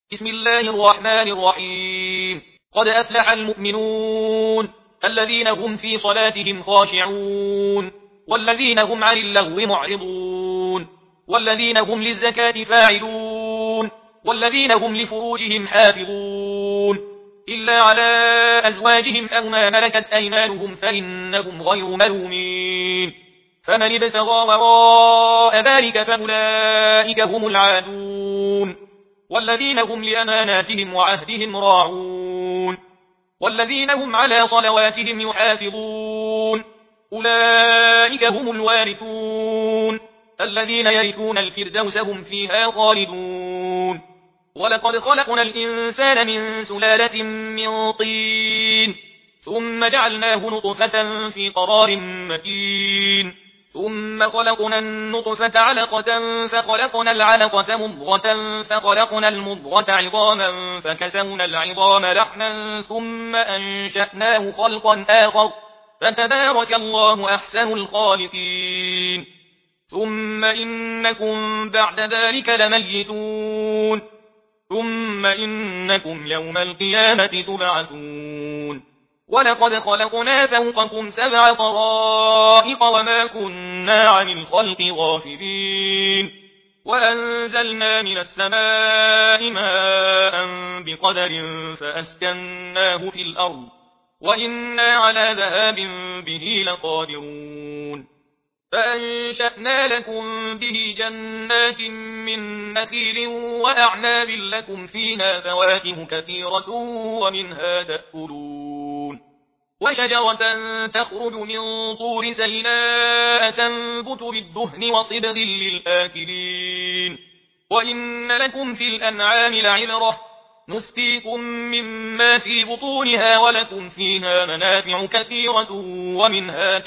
بسم الله الرحمن الرحيم. قد أفلح المؤمنون الذين هم في صلاتهم خاشعون والذين هم عن اللغو معرضون والذين هم للزكاة فاعلون والذين هم لفروجهم حافظون إلا على أزواجهم أو ما ملكت أيمانهم فإنهم غير ملومين. فمن ابتغى وراء ذلك فأولئك هم العادون والذين هم لأماناتهم وعهدهم راعون والذين هم على صلواتهم يحافظون أولئك هم الوارثون الذين يرثون الفردوس هم فيها خالدون. ولقد خلقنا الإنسان من سلالة من طين ثم جعلناه نطفة في قرار مكين ثم خلقنا النطفة علقة فخلقنا العلقة مضغة فخلقنا المضغة عظاما فكسونا العظام لحما ثم أنشأناه خلقا آخر فتبارك الله أحسن الخالقين. ثم إنكم بعد ذلك لميتون ثم إنكم يوم القيامة تبعثون. ولقد خلقنا فوقكم 7 طرائق وما كنا عن الخلق غافلين وأنزلنا من السماء ماء بقدر فأسكناه في الأرض وإنا على ذهاب به لقادرون. فأنشأنا لكم به جنات من نخيل وأعناب لكم فيها فواكه كثيرة ومنها تأكلون وشجرة تخرج من طور سيناء تنبت بالدهن وصبغ للآكلين. وإن لكم في الأنعام لعبرة نسقيكم مما في بطونها ولكم فيها منافع كثيرة ومنها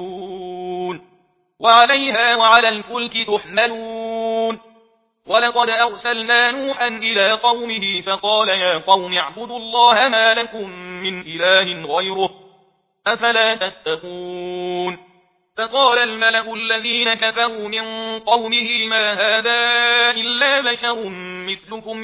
تأكلون وعليها وعلى الفلك تحملون. ولقد أرسلنا نوحا إلى قومه فقال يا قوم اعبدوا الله ما لكم من إله غيره أفلا تتقون. فقال الملأ الذين كفروا من قومه ما هذا إلا بشر مثلكم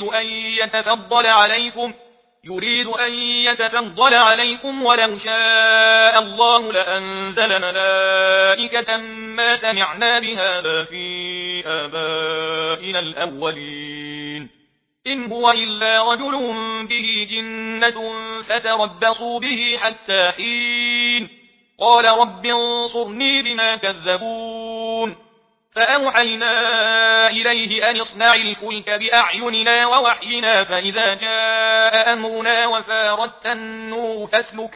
يريد أن يتفضل عليكم ولو شاء الله لأنزل ملائكة ما سمعنا بهذا في آبائنا الأولين إن هو إلا رجل به جنة فتربصوا به حتى حين. قال رب انصرني بما كذبون. فأوحينا إليه أن اصنع الفلك بأعيننا ووحينا فإذا جاء أمرنا وفاردت النور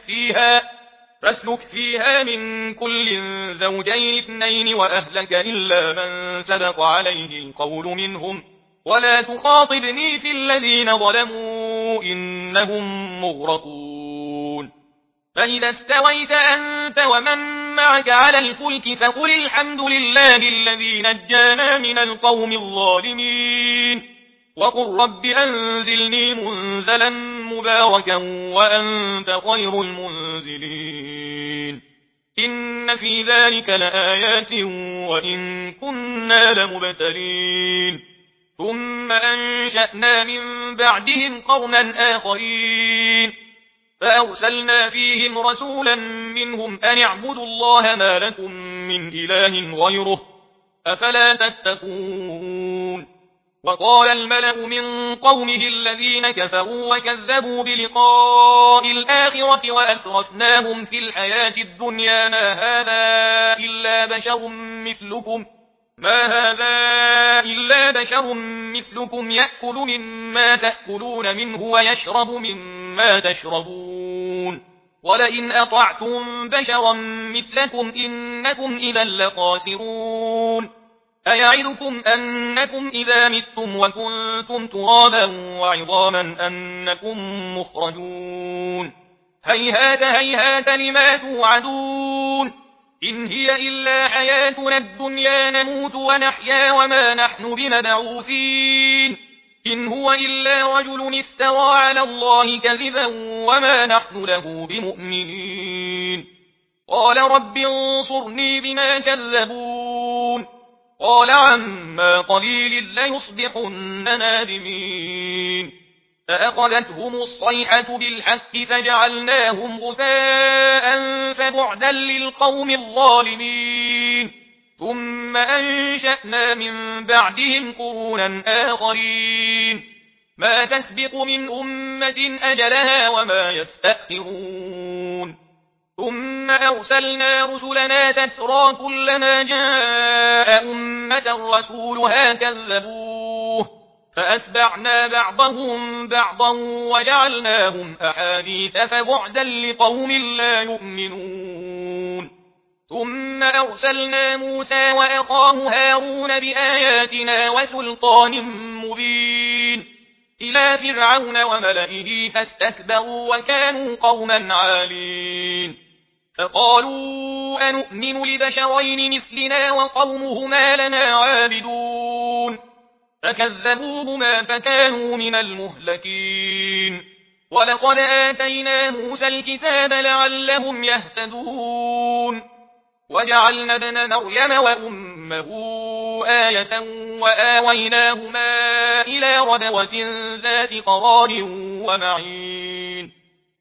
فاسلك فيها من كل زوجين 2 وأهلك إلا من سبق عليه القول منهم ولا تخاطبني في الذين ظلموا إنهم مغرقون. فإذا استويت أنت ومن معك على الفلك فقل الحمد لله الذي نجانا من القوم الظالمين وقل رب أنزلني منزلا مباركا وأنت خير المنزلين. إن في ذلك لآيات وإن كنا لمبتلين. ثم أنشأنا من بعدهم قرنا آخرين فأرسلنا فيهم رسولا منهم أن اعبدوا الله ما لكم من إله غيره أفلا تتقون. وقال الملأ من قومه الذين كفروا وكذبوا بلقاء الآخرة وأترفناهم في الحياة الدنيا ما هذا إلا بشر مثلكم يأكل مما تأكلون منه ويشرب مما تشربون ولئن أطعتم بشرا مثلكم إنكم إذا لخاسرون. أيعدكم أنكم إذا متم وكنتم ترابا وعظاما أنكم مخرجون. هيهات هيهات لما توعدون إن هي إلا حياتنا الدنيا نموت ونحيا وما نحن بمبعوثين إن هو إلا رجل افترى على الله كذبا وما نحن له بمؤمنين. قال رب انصرني بما كذبون. قال عما قليل ليصبحن نادمين. فأخذتهم الصيحة بالحق فجعلناهم غثاء فبعدا للقوم الظالمين ثم أنشأنا من بعدهم قرونا آخرين ما تسبق من أمة أجلها وما يستأخرون ثم أرسلنا رسلنا تترى كلما جاء أمة رسولها كذبوه فأتبعنا بعضهم بعضا وجعلناهم أحاديث فبعدا لقوم لا يؤمنون ثم أرسلنا موسى وأخاه هارون بآياتنا وسلطان مبين إلى فرعون وملئه فاستكبروا وكانوا قوما عالين فقالوا أنؤمن لبشرين مثلنا وقومهما لنا عابدون فكذبوهما فكانوا من المهلكين ولقد آتينا موسى الكتاب لعلهم يهتدون وجعلنا ابن مريم وأمه آية وآويناهما إلى ربوة ذات قرار ومعين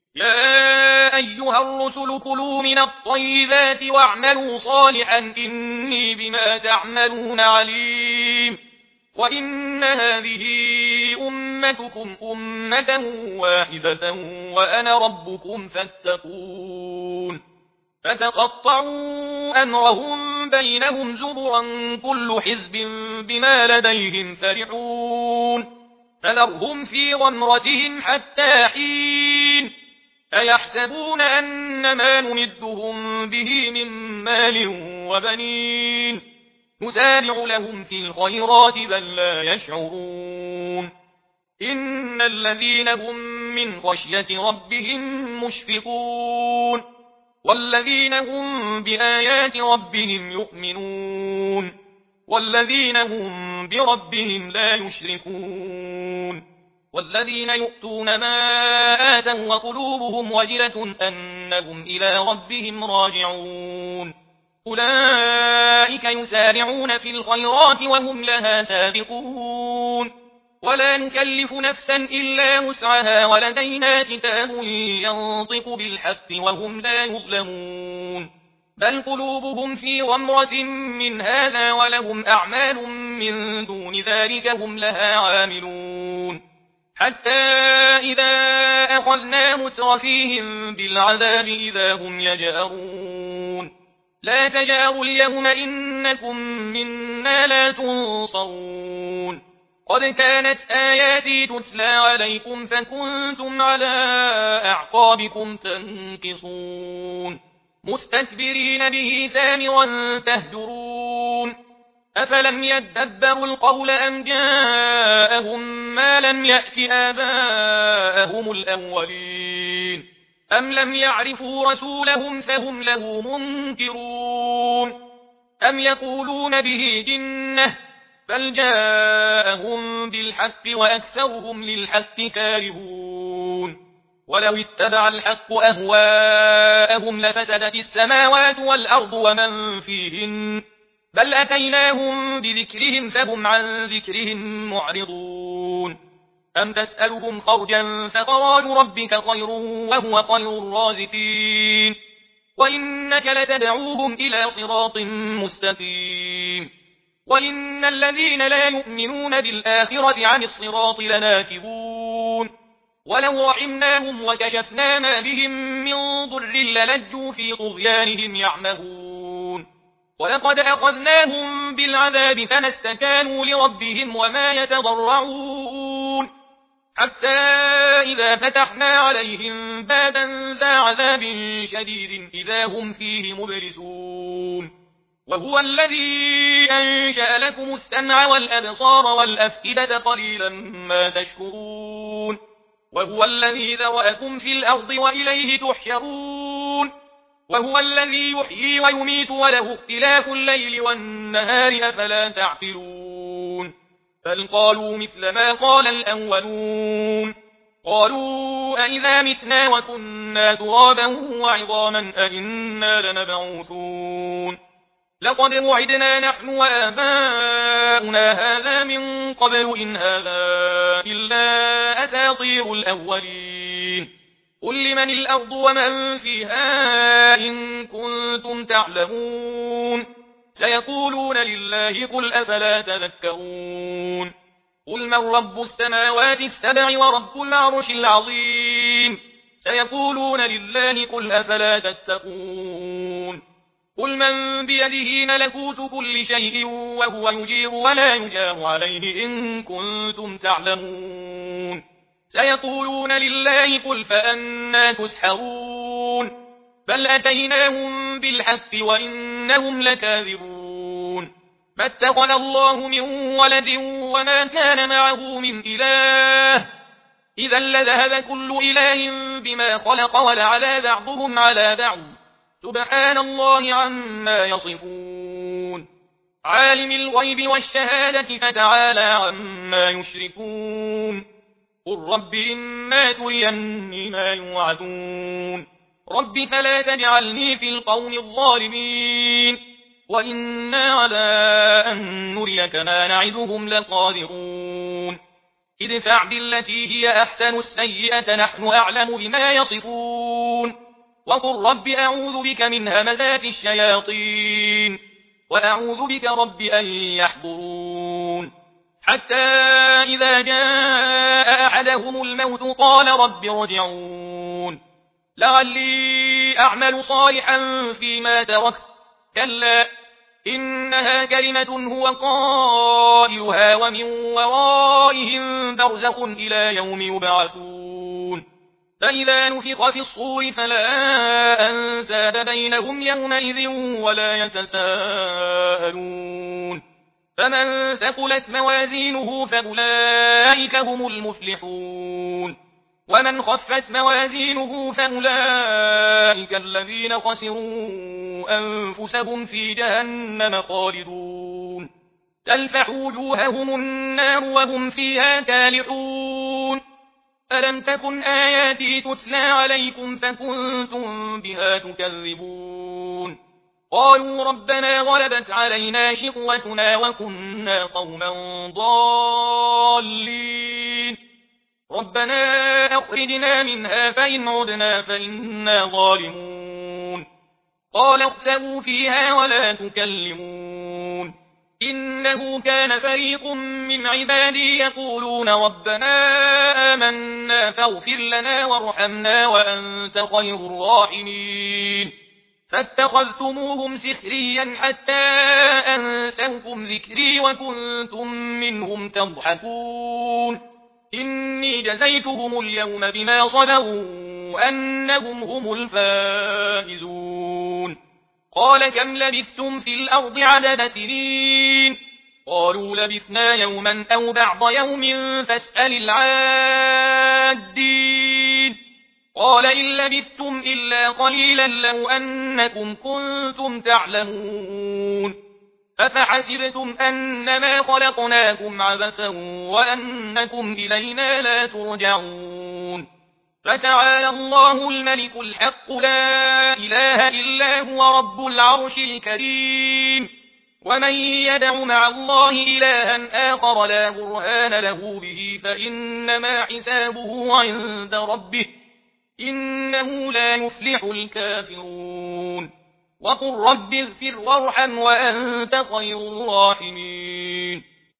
يا أيها الرسل كلوا من الطيبات واعملوا صالحا إني بما تعملون عليم وإن هذه أمتكم أمة واحدة وأنا ربكم فاتقون فتقطعوا أمرهم بينهم زبرا كل حزب بما لديهم فرحون فذرهم في غمرتهم حتى حين أيحسبون أن ما نمدهم به من مال وبنين نسارع لهم في الخيرات بل لا يشعرون إن الذين هم من خشية ربهم مشفقون والذين هم بآيات ربهم يؤمنون والذين هم بربهم لا يشركون والذين يؤتون ما آتوا وقلوبهم وجلة أنهم إلى ربهم راجعون أولئك يسارعون في الخيرات وهم لها سابقون ولا نكلف نفسا إلا وسعها ولدينا كتاب ينطق بالحق وهم لا يظلمون بل قلوبهم في غمرة من هذا ولهم أعمال من دون ذلك هم لها عاملون حتى إذا أخذنا مترفيهم بالعذاب إذا هم يجأرون لا تجأروا اليوم إنكم منا لا تنصرون قد كانت آياتي تتلى عليكم فكنتم على أعقابكم تنكصون مستكبرين به سامرا تهجرون أفلم يدبروا القول أم جاءهم ما لم يأت آباءهم الأولين أم لم يعرفوا رسولهم فهم له منكرون أم يقولون به جنة بل جاءهم بالحق وأكثرهم للحق كارهون ولو اتبع الحق أهواءهم لفسدت السماوات والأرض ومن فيهن بل أتيناهم بذكرهم فهم عن ذكرهم معرضون أم تسألهم خرجا فخراج ربك خير وهو خير الرازقين وإنك لتدعوهم إلى صراط مستقيم وإن الذين لا يؤمنون بالآخرة عن الصراط لناكبون ولو رحمناهم وكشفنا ما بهم من ضر للجوا في طغيانهم يعمهون ولقد أخذناهم بالعذاب فما استكانوا لربهم وما يتضرعون حتى إذا فتحنا عليهم بابا ذا عذاب شديد إذا هم فيه مبلسون وهو الذي أنشأ لكم السمع والأبصار والأفئدة قليلا ما تشكرون وهو الذي ذرأكم في الأرض وإليه تحشرون وهو الذي يحيي ويميت وله اختلاف الليل والنهار أفلا تعقلون بل قالوا مثل ما قال الأولون قالوا أئذا متنا وكنا ترابا وعظاما أئنا لمبعوثون لقد وعدنا نحن وآباؤنا هذا من قبل إن هذا إلا أساطير الأولين قل لمن الأرض ومن فيها إن كنتم تعلمون سيقولون لله قل أفلا تذكرون قل من رب السماوات السبع ورب العرش العظيم سيقولون لله قل أفلا تتقون قل من بيده ملكوت كل شيء وهو يجير ولا يجار عليه إن كنتم تعلمون سيقولون لله قل فأنى تسحرون بل أتيناهم بالحق وإنهم لكاذبون ما اتخذ الله من ولد وما كان معه من إله إذا لذهب كل إله بما خلق ولعلى بعضهم على بعض سبحان الله عما يصفون عالم الغيب والشهادة فتعالى عما يشركون قل رب إما تريني ما يوعدون رب فلا تجعلني في القوم الظالمين وإنا على أن نريك ما نعدهم لقادرون ادفع بالتي هي أحسن السيئة نحن أعلم بما يصفون وقل رب أعوذ بك من همزات الشياطين وأعوذ بك رب أن يحضرون حتى إذا جاء أحدهم الموت قال رب ارجعون لعلي أعمل صالحا فيما تركت كلا إنها كلمة هو قائلها ومن ورائهم برزخ إلى يوم يبعثون فإذا نفخ في الصور فلا أنساب بينهم يومئذ ولا يتساءلون فمن ثقلت موازينه فأولئك هم المفلحون ومن خفت موازينه فأولئك الذين خسروا أنفسهم في جهنم خالدون تلفح وجوههم النار وهم فيها كالحون ألم تكن آياتي تتلى عليكم فكنتم بها تكذبون قالوا ربنا غلبت علينا شقوتنا وكنا قوما ضالين ربنا أخرجنا منها فإن عدنا فإنا ظالمون قال اخسئوا فيها ولا تكلمون إنه كان فريق من عبادي يقولون ربنا آمنا فاغفر لنا وارحمنا وأنت خير الراحمين فاتخذتموهم سخريا حتى أنسوكم ذكري وكنتم منهم تضحكون إني جزيتهم اليوم بما صبروا أنهم هم الفائزون قال كم لبثتم في الأرض عدد سنين قالوا لبثنا يوما أو بعض يوم فاسأل العادين قال إن لبثتم إلا قليلا لو أنكم كنتم تعلمون أفحسبتم أنما خلقناكم عبثا وأنكم إلينا لا ترجعون فتعالى الله الملك الحق لا إله إلا هو رب العرش الكريم ومن يدع مع الله إلها آخر لا برهان له به فإنما حسابه عند ربه إنه لا يفلح الكافرون وقل رب اغفر وارحم وأنت خير الراحمين